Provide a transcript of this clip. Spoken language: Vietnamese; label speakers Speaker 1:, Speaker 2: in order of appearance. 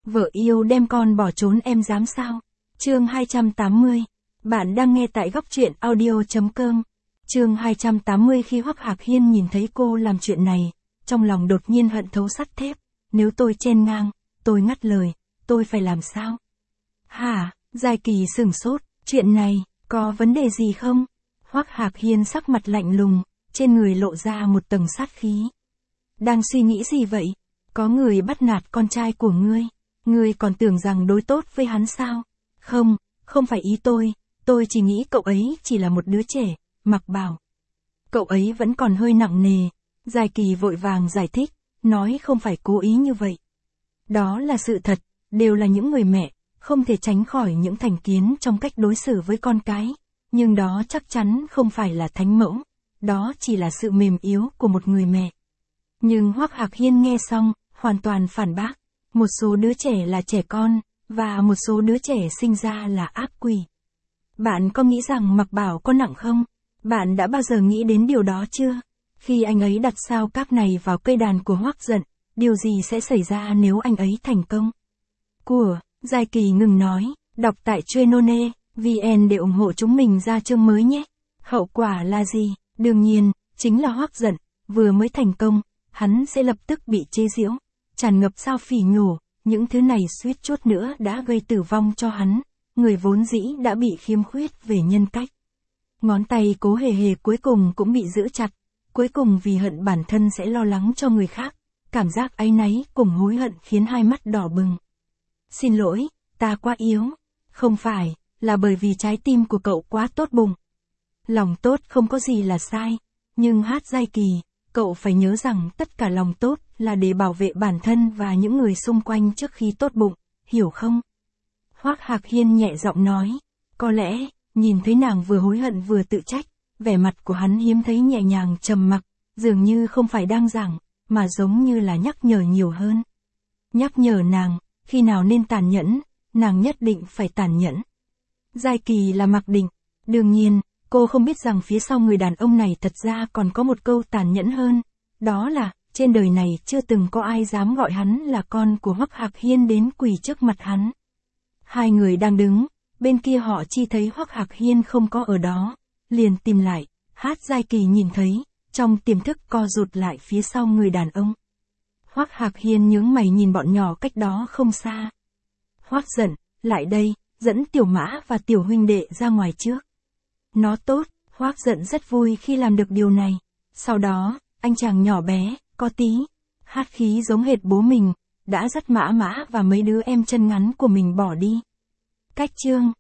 Speaker 1: Vợ yêu đem con bỏ trốn em dám sao? Chương 280. Bạn đang nghe tại góc truyện audio.com. Chương 280. Khi Hoắc Hạc Hiên nhìn thấy cô làm chuyện này, trong lòng đột nhiên hận thấu sắt thép. Nếu tôi chen ngang, tôi ngắt lời, tôi phải làm sao? Hả? Giai Kỳ sửng sốt, chuyện này, có vấn đề gì không? Hoắc Hạc Hiên sắc mặt lạnh lùng, trên người lộ ra một tầng sát khí. Đang suy nghĩ gì vậy? Có người bắt nạt con trai của ngươi còn tưởng rằng đối tốt với hắn sao? Không phải ý tôi chỉ nghĩ cậu ấy chỉ là một đứa trẻ, Mặc Bảo. Cậu ấy vẫn còn hơi nặng nề, Giai Kỳ vội vàng giải thích, nói không phải cố ý như vậy. Đó là sự thật, đều là những người mẹ, không thể tránh khỏi những thành kiến trong cách đối xử với con cái, nhưng đó chắc chắn không phải là thánh mẫu, đó chỉ là sự mềm yếu của một người mẹ. Nhưng Hoắc Hạc Hiên nghe xong, hoàn toàn phản bác, một số đứa trẻ là trẻ con, và một số đứa trẻ sinh ra là ác quỷ. Bạn có nghĩ rằng Mặc Bảo có nặng không? Bạn đã bao giờ nghĩ đến điều đó chưa? Khi anh ấy đặt sao các này vào cây đàn của Hoắc Dận, điều gì sẽ xảy ra nếu anh ấy thành công? Giai Kỳ ngừng nói, đọc tại Trenone, VN để ủng hộ chúng mình ra chương mới nhé. Hậu quả là gì? Đương nhiên, chính là Hoắc Dận, vừa mới thành công, hắn sẽ lập tức bị chế giễu, tràn ngập sao phỉ nhổ, những thứ này suýt chút nữa đã gây tử vong cho hắn, người vốn dĩ đã bị khiếm khuyết về nhân cách. Ngón tay Cố Hề Hề cuối cùng cũng bị giữ chặt, cuối cùng vì hận bản thân sẽ lo lắng cho người khác, cảm giác áy náy cùng hối hận khiến hai mắt đỏ bừng. Xin lỗi, ta quá yếu. Không phải, là bởi vì trái tim của cậu quá tốt bụng. Lòng tốt không có gì là sai, nhưng Giai Kỳ, cậu phải nhớ rằng tất cả lòng tốt là để bảo vệ bản thân và những người xung quanh trước khi tốt bụng, hiểu không? Hoắc Hạc Hiên nhẹ giọng nói, có lẽ, nhìn thấy nàng vừa hối hận vừa tự trách, vẻ mặt của hắn hiếm thấy nhẹ nhàng trầm mặc, dường như không phải đang giảng, mà giống như là nhắc nhở nhiều hơn. Nhắc nhở nàng, khi nào nên tàn nhẫn, nàng nhất định phải tàn nhẫn. Giai Kỳ là mặc định, đương nhiên, cô không biết rằng phía sau người đàn ông này thật ra còn có một câu tàn nhẫn hơn, đó là, trên đời này chưa từng có ai dám gọi hắn là con của Hoắc Hạc Hiên đến quỳ trước mặt hắn. Hai người đang đứng, bên kia họ chi thấy Hoắc Hạc Hiên không có ở đó, liền tìm lại, Giai Kỳ nhìn thấy, trong tiềm thức co rụt lại phía sau người đàn ông. Hoắc Hạc Hiên nhướng mày nhìn bọn nhỏ cách đó không xa. Hoắc Dận, lại đây, dẫn Tiểu Mã và Tiểu huynh đệ ra ngoài trước. Nó tốt, Hoắc Dận rất vui khi làm được điều này. Sau đó, anh chàng nhỏ bé, có tí khí giống hệt bố mình, đã dắt Mã Mã và mấy đứa em chân ngắn của mình bỏ đi. Cách chương